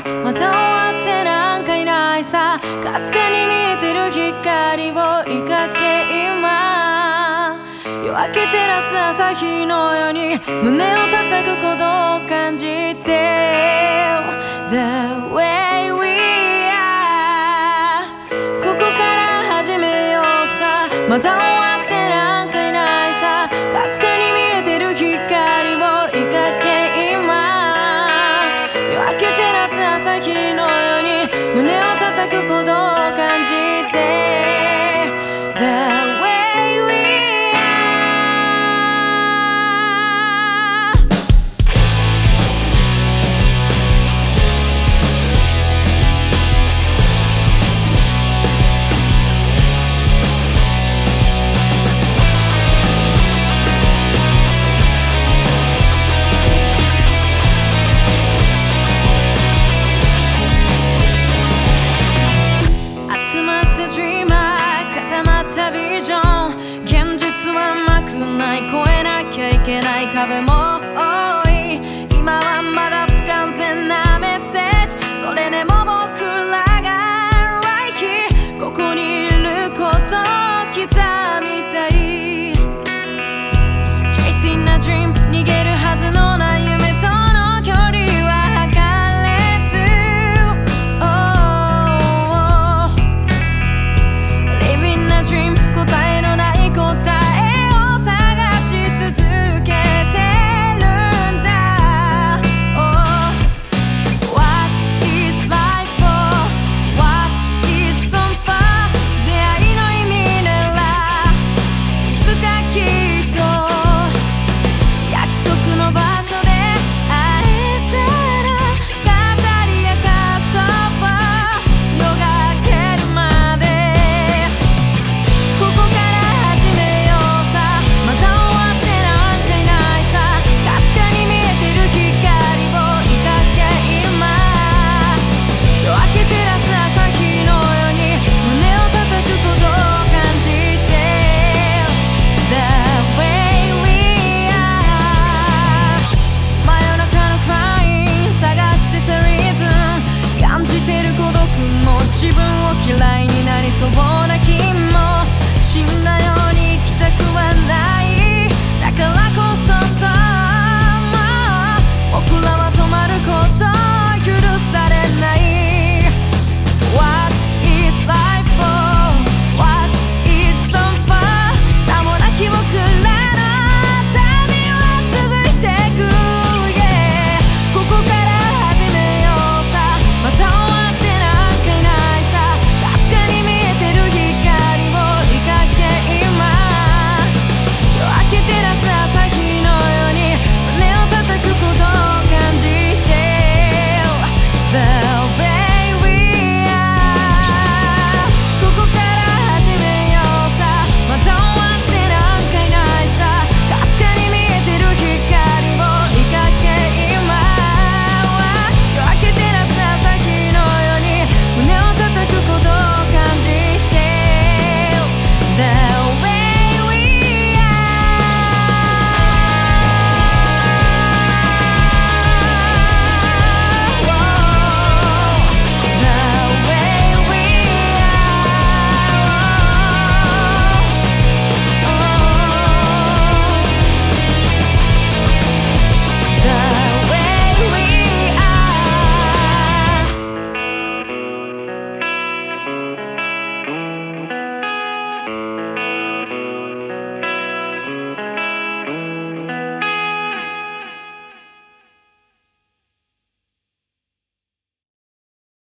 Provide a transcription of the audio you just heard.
また終わってなんかいないさ、かすかに見えてる光を追いかけ今、夜明け照らす朝日のように胸を叩く鼓動を感じて The way we are ここから始めようさ、また終わってなんかいないさ、かすかに見えてる光を追いかけ今、夜明け照らす朝日のように胸を叩く鼓動を感じて The way we are 集まった Dreamer 固まったビジョン、現実は甘くない、越えなきゃいけない壁も